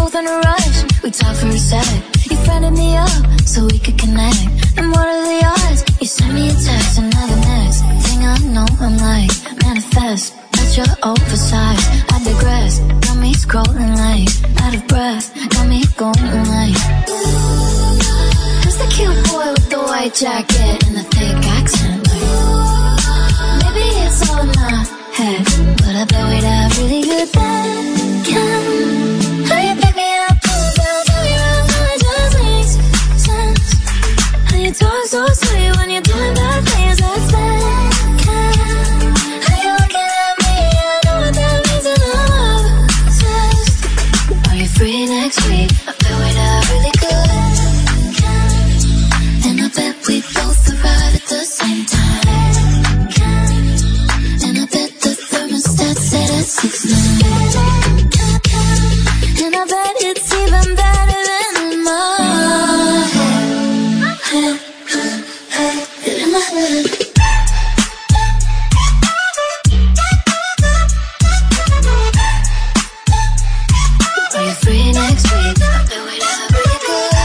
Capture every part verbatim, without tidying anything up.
both in a rush. We talked for a sec. You friended me up so we could connect. And what are the odds? You sent me a text and now the next thing I know I'm like, manifest. That's your oversized. I digress. Got me scrolling like, out of breath. Got me going like, who's the cute boy with the white jacket and the thick accent? Like, maybe it's all in my head, but I bet we'd have really good then. Can how you pick me up, pull down, tell me around, how it just makes sense. How you talk so sweet when you're doing bad things, that's that. Can how you looking at me, I know what that means and I'm obsessed. Are you free next week? I bet we'd have really good. Can and I bet we both arrive at the same time. Can and I bet the thermostat set at six nine. And I bet it's even better than in my head. In my head. Are you free next week? I bet we'd have really good.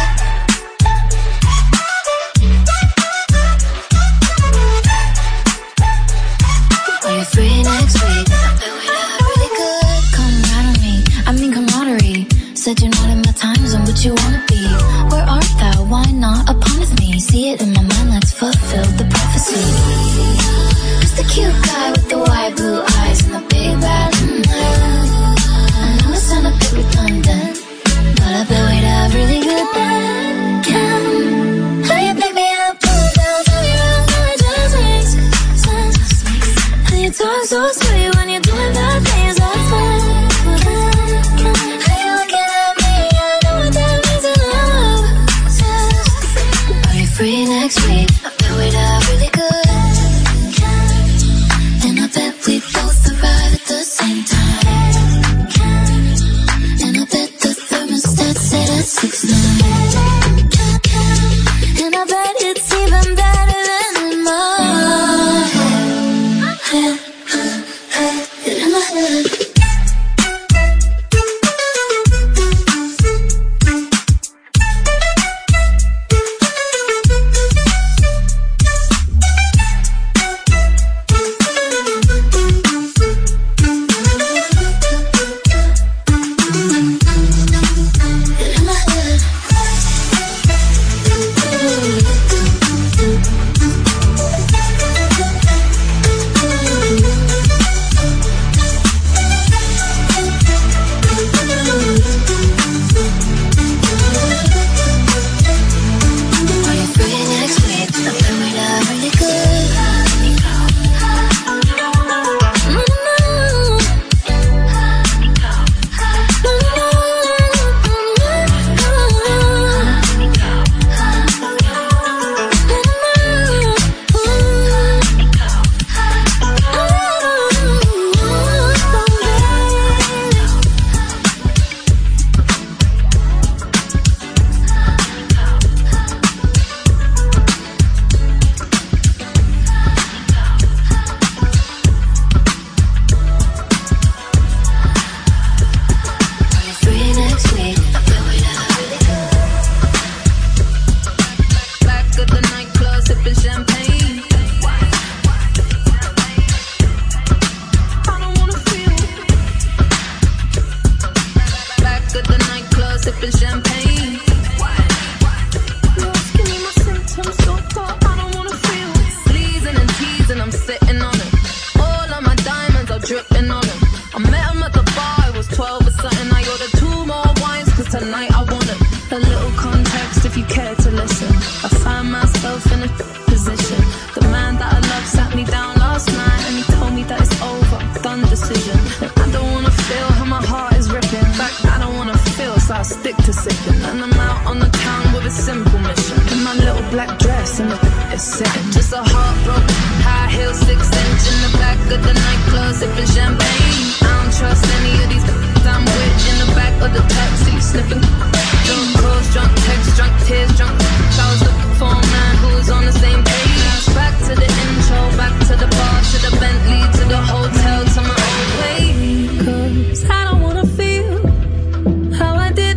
Are you free next week? I bet we'd have really good. Come right on me, I mean camaraderie. Said you're not in my time zone, but you wanna be. Where art thou? Why not upon with me? See it in my mind, let's fulfill the prophecy. Who's the cute guy with the wide blue eyes and the big bad mm-hmm. I know it sound a bit redundant, but I bet we'd have really good then. Can how you pick me up, pull down, tell me around, how it just makes sense. How you talk so sweet when you're doing bad things, that's fun. Can how you looking at me, I know what that means and I'm obsessed. Are you free next week? I bet we'd have really good. And I bet we both arrive at the same time. And I bet the thermostat set at six nine. And I bet it's even better than in my head. In my head. Hotel to my own place. 'Cause I don't wanna feel how I did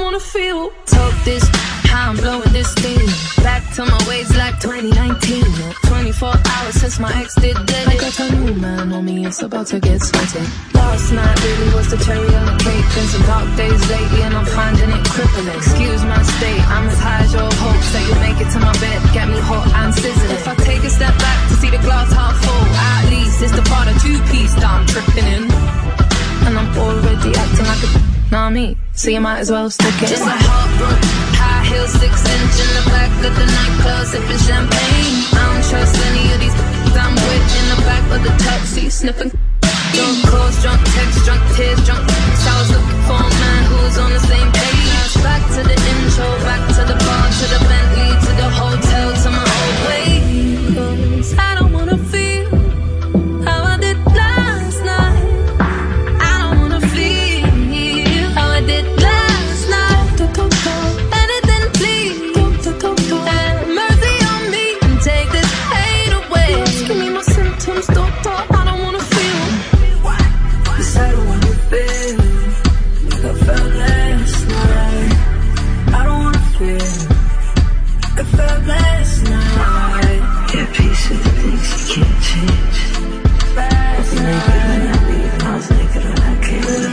wanna feel. Talk this, how I'm blowing this steam. Back to my ways like twenty nineteen. twenty-four hours since my ex did dead. I got a new man on me, it's about to get sweaty. Last night really was the cherry on the cake. Been some dark days lately and I'm finding it crippling. Excuse my state, I'm as high as your hopes that you'll make it to my bed. Get me hot and sizzling. If I take a step back to see the glass half full, at least it's the part of two-piece that I'm tripping in. And I'm already acting like a know me, so you might as well stick it. Just a heartbroken, high heel, six inch in the back of the nightclub, sipping champagne. I don't trust any of these I'm with in the back of the taxi, sniffing. Drunk calls, drunk texts, drunk tears, drunk so I was looking for a man who was on the same page. Back to the intro, back to the bar, to the Bentley, to the hotel, to my old way. 'Cause I don't wanna feel how I did last night. I don't wanna feel how I did last night. Anything please, have mercy on me and take this pain away. Just give me my symptoms, doctor, I don't wanna feel. Yes, I don't wanna feel like I felt last night. I don't wanna feel like I felt last night. Yeah, peace with the things you can't change. I was naked when I leave, I was naked when I came.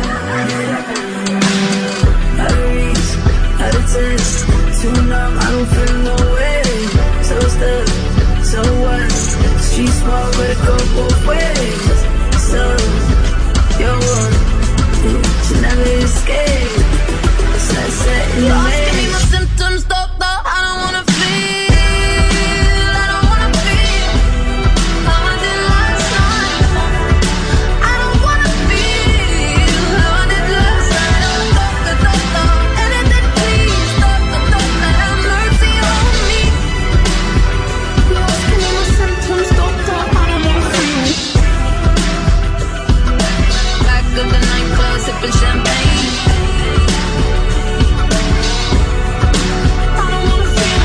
Out of reach, out of touch, too numb, I don't feel no way. So stuck, so what? Street small, but it go both ways. So, you're one, you never escape. It's like setting the maze. Give me my symptoms, doctor, I don't wanna feel. I don't wanna feel how I did last night. I don't wanna feel how I did last night. Doctor, doctor, anything please. Doctor, doctor, have mercy on me. Just give me my symptoms, doctor, I don't wanna feel. Back of the nightclub, sipping champagne. I don't wanna feel.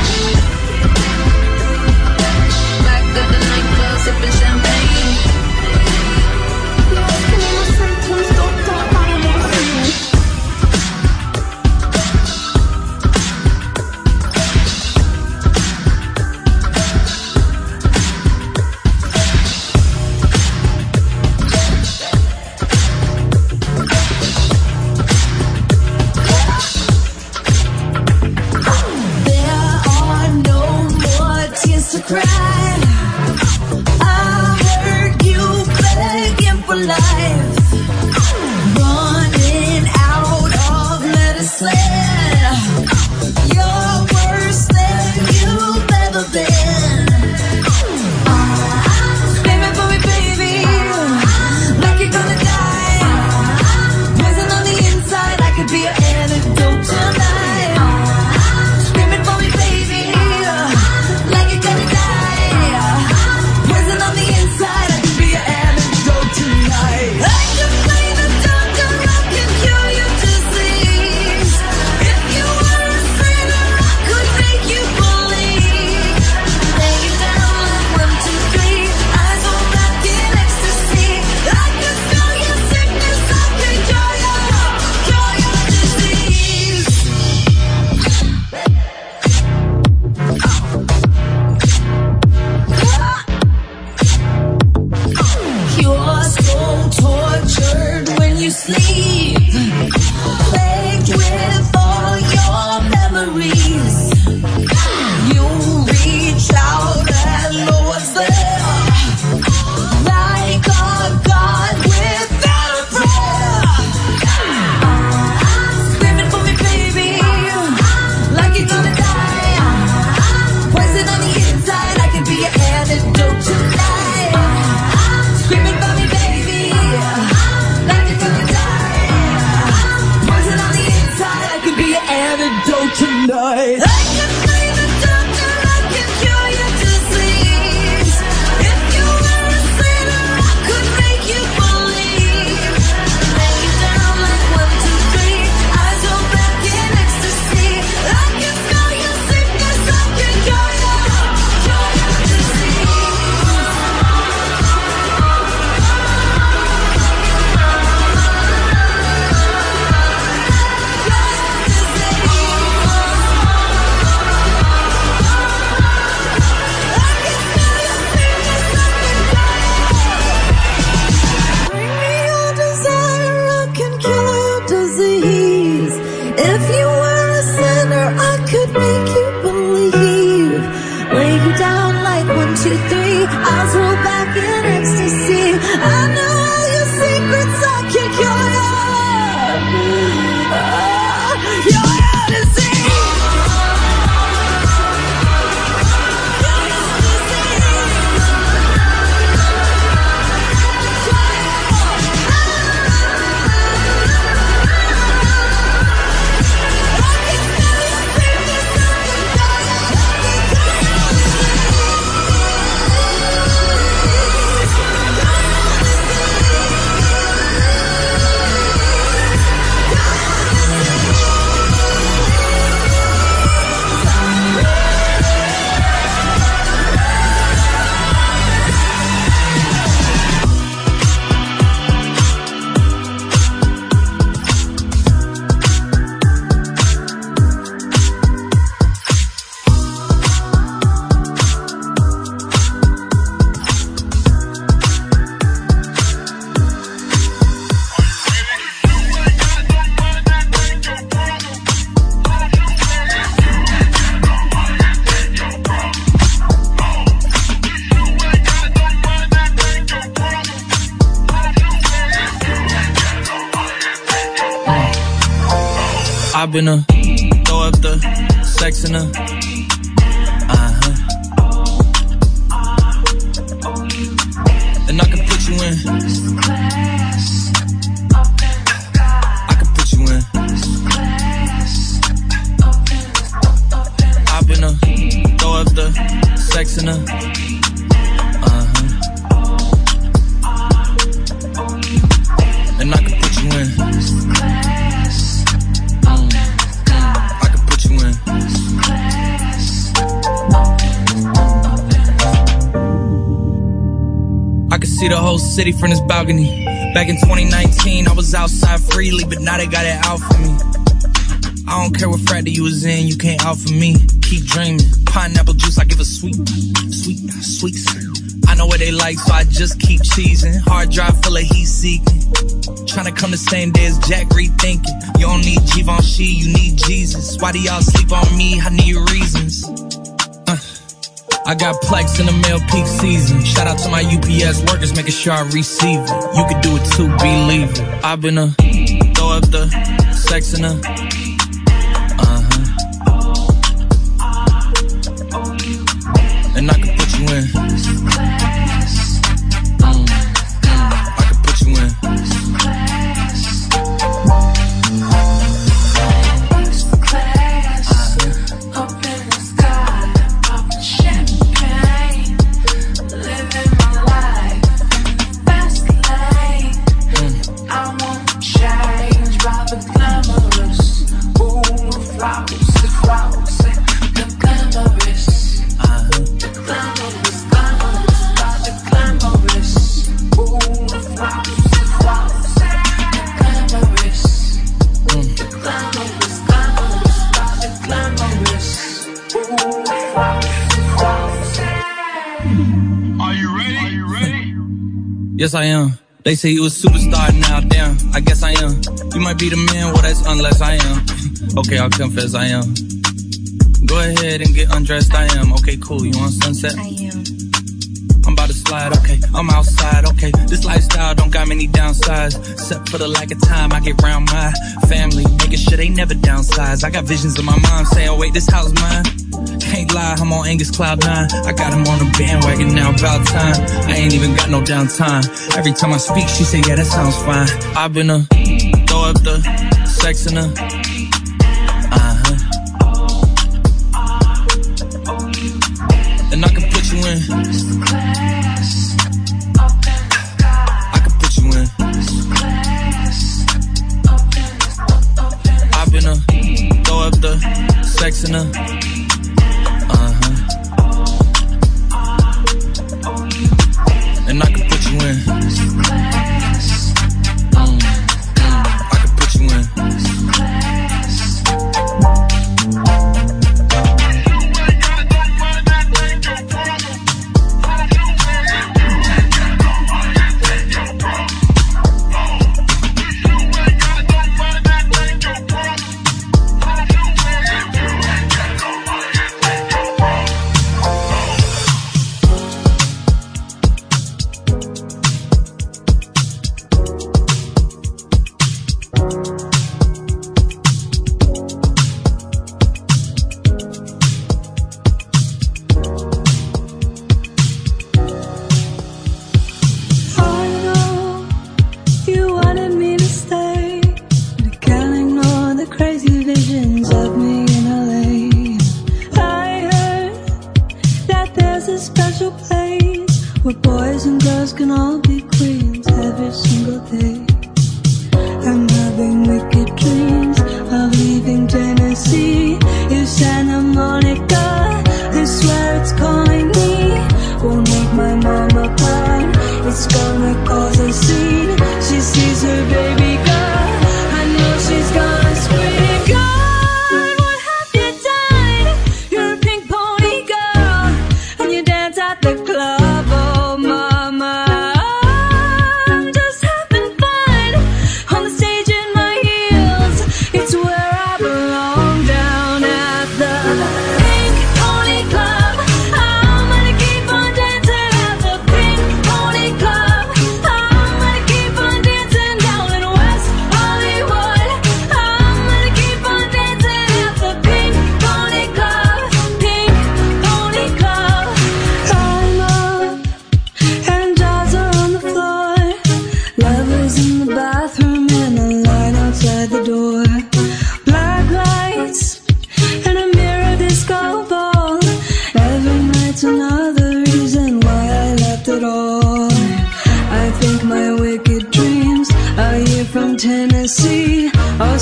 Back of the nightclub, sipping champagne. Just give me my symptoms, doctor, I don't wanna feel. There are no more tears to cry. I heard you begging for life, running out of medicine. You're worse than you've ever been. Screaming for me, baby, like you're gonna die. Poison on the inside, I could be your antidote tonight. Screaming for me, baby, like you're gonna die. Poison on the inside, I could be your antidote tonight. I can play the doctor, I can cure your disease. If you were a sinner, I could make you believe. Lay you down like one, two, three, eyes on back in ecstasy. I can spell your sickness, I can cure your, cure your disease. You're so tortured when you sleep, plagued with all your memories. You reach out and no one's there, like a god without a prayer. Screaming for me, baby, like you're gonna die. Poison on the inside, I could be your antidote tonight. Screaming for me, baby, like you're gonna die. Poison on the inside, I could be your antidote tonight. I can play the doctor, I can cure your disease. If you were a sinner, I could make you believe. Lay you down like one, two, three, eyes on back in ecstasy. I can spell your sickness, I can cure your, cure your disease. Cure your where I could make you believe. Lay you down like one, two, three. Eyes roll back in ecstasy. I know all your secrets, I can cure you. Oh, your Odyssey. I've been a throw up the sex in a uh-huh. And I can put you in. I can put you in. I've been a throw up the sex in a uh-huh. And I can put you in. See the whole city from this balcony. Back in twenty nineteen, I was outside freely, but now they got it out for me. I don't care what frat you was in, you can't out for me. Keep dreaming. Pineapple juice, I give a sweet, sweet, sweet. I know what they like, so I just keep cheesing. Hard drive full of heat seeking. Trying to come the same day as Jack, rethinking. You don't need Givenchy, you need Jesus. Why do y'all sleep on me? I need reasons. Uh. I got Plex in the mail peak season. Shout out to my U P S workers, making sure I receive it. You could do it too, believe it. I've been a throw up the sex in a uh-huh. And I can put you in. Mm. I can put you in. Yes, I am. They say you a superstar now, damn, I guess I am. You might be the man, well that's unless I am. Okay, I'll confess I am. Go ahead and get undressed, I am. Okay, cool, you want sunset? I am. I'm about to slide, okay, I'm outside, okay. This lifestyle don't got many downsides. Except for the lack of time I get around my family, making sure they never downsize. I got visions of my mom saying, oh wait, this house mine. Can't lie, I'm on Angus Cloud nine. I got him on the bandwagon now, about time. I ain't even got no downtime. Every time I speak, she say, yeah, that sounds fine. I've been a throw up the sex in a uh-huh. And I can put you in. I can put you in. I've been a throw up the sex in a and I can put you in. Mm, I can put you in.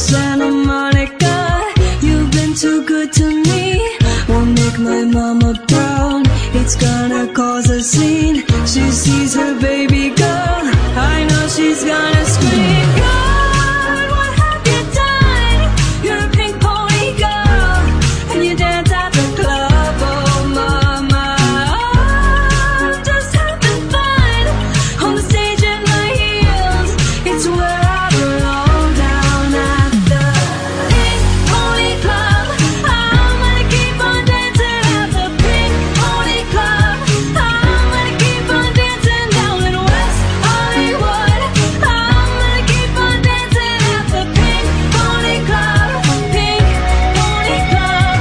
Santa Monica, you've been too good to me. Won't make my mama proud, it's gonna cause a scene. She sees her baby girl, I know she's gonna scream. God, what have you done? You're a pink pony girl, and you dance at the club. Oh mama, I'm just having fun on the stage in my heels. It's where I belong, down at the Pink Pony Club. I'm gonna keep on dancing at the Pink Pony Club. I'm gonna keep on dancing down in West Hollywood. I'm gonna keep on dancing at the Pink Pony Club. Pink Pony Club.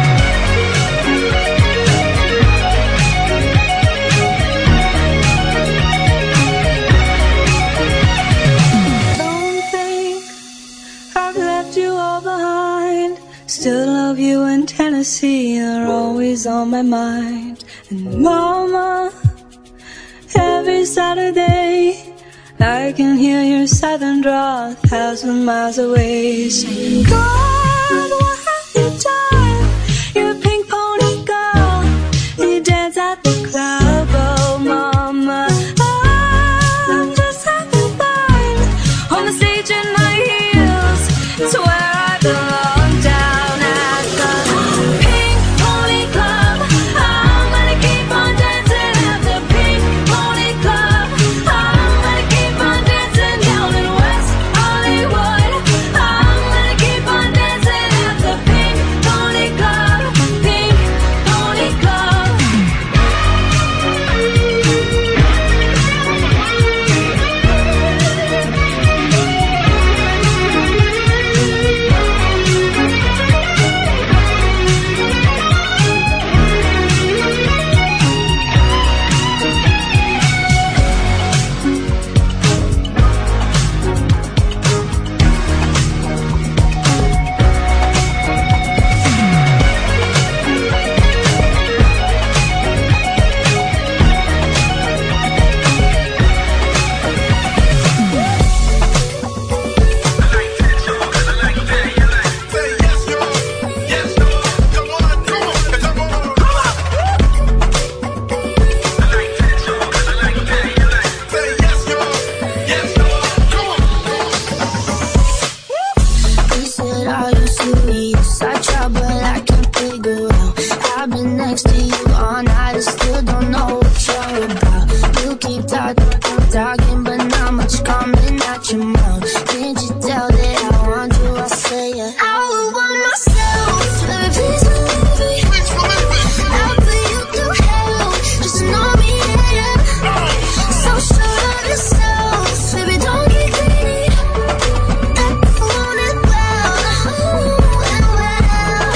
Don't think I've left you all behind. Still love you in Tennessee, you're always on my mind. And mama, every Saturday I can hear your southern drawl a thousand miles away, saying, God, what have you done? You're a pink pony girl, and you dance at the club. Oh mama, I'm just having fun on the stage in my heels. It's where I belong, down at the Pink Pony Club. I'm gonna keep on dancing at the Pink Pony Club. I'm gonna keep on dancing down in West Hollywood. I'm gonna keep on dancing at the Pink Pony Club. Pink Pony Club. He said, are you serious? I try, but I can't figure out. I've been next to you all night and still don't know what you're about. You keep talking, talking, but not much coming out your mouth. Can't you tell that I want you? I say it. I would want myself. Baby, please believe me. I'll put you through hell. Just know me, yeah. So sure of yourself. Baby, don't get greedy. I want it well, well, well.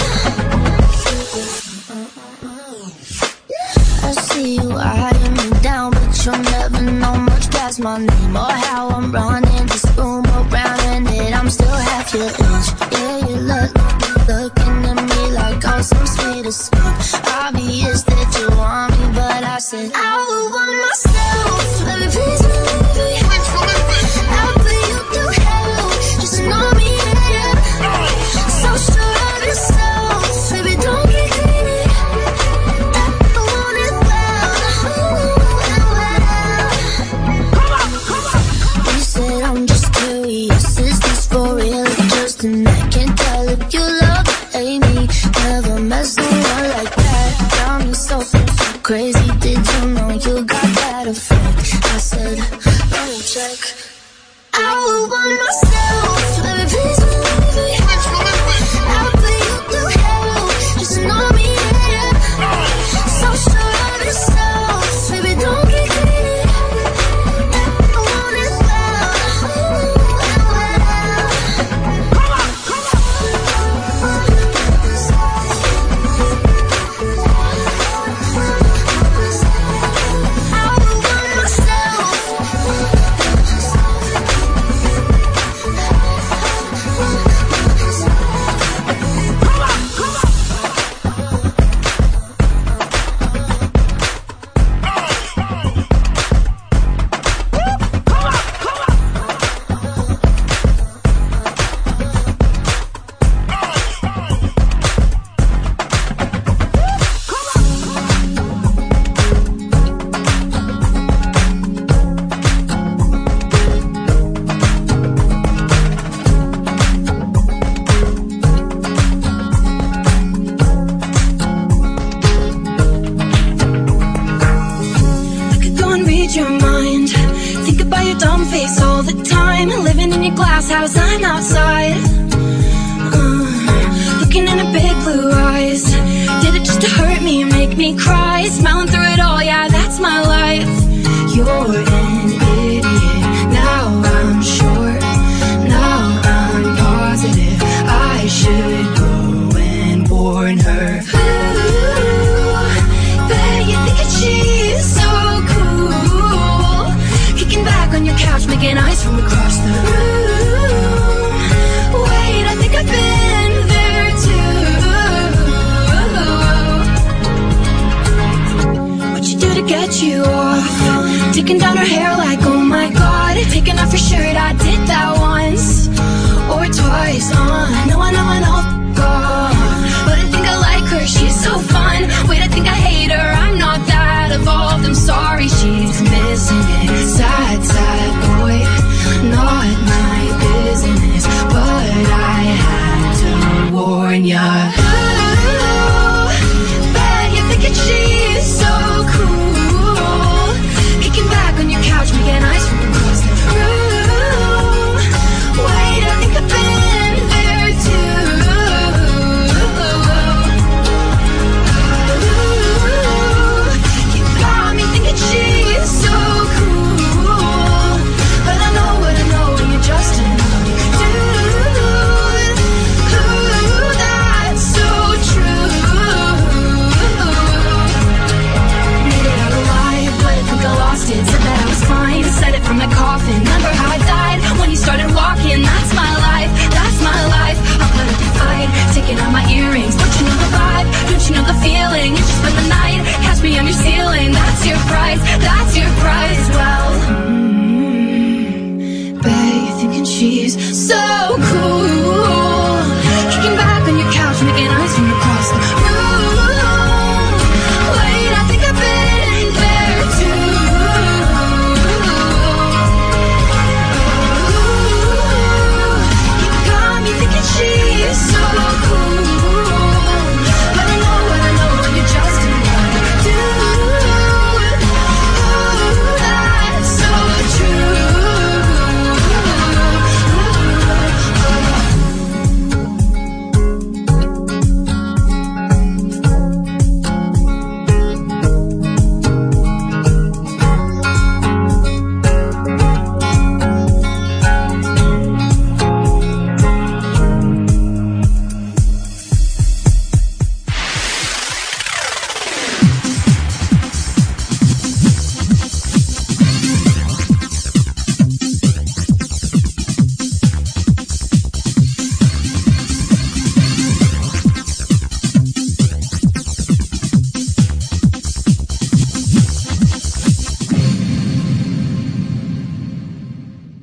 I see you eyeing me down, but you'll never know much past my name or how I'm running this room around, and that I'm still half your age. Yeah, you look, looking at me like I'm some sweet escape. Obvious that you want me, but I said I would want myself. Baby, please believe me. I'll put you through hell. Just know me, yeah. So sure of yourself. Baby, don't get greedy. I want it well, well, well. You said I'm just curious. Is this for real? Just tonight. Can't tell if you love or hate me. Never met someone like that. Got me so crazy. Did you know taking down her hair like, oh my god, taking off her shirt, I did that once or twice. uh, I know, I know, I know, God, but I think I like her, she's so fun. Wait, I think I hate her, I'm not that evolved. I'm sorry, she's missing it. Sad, sad boy, not my business, but I had to warn ya.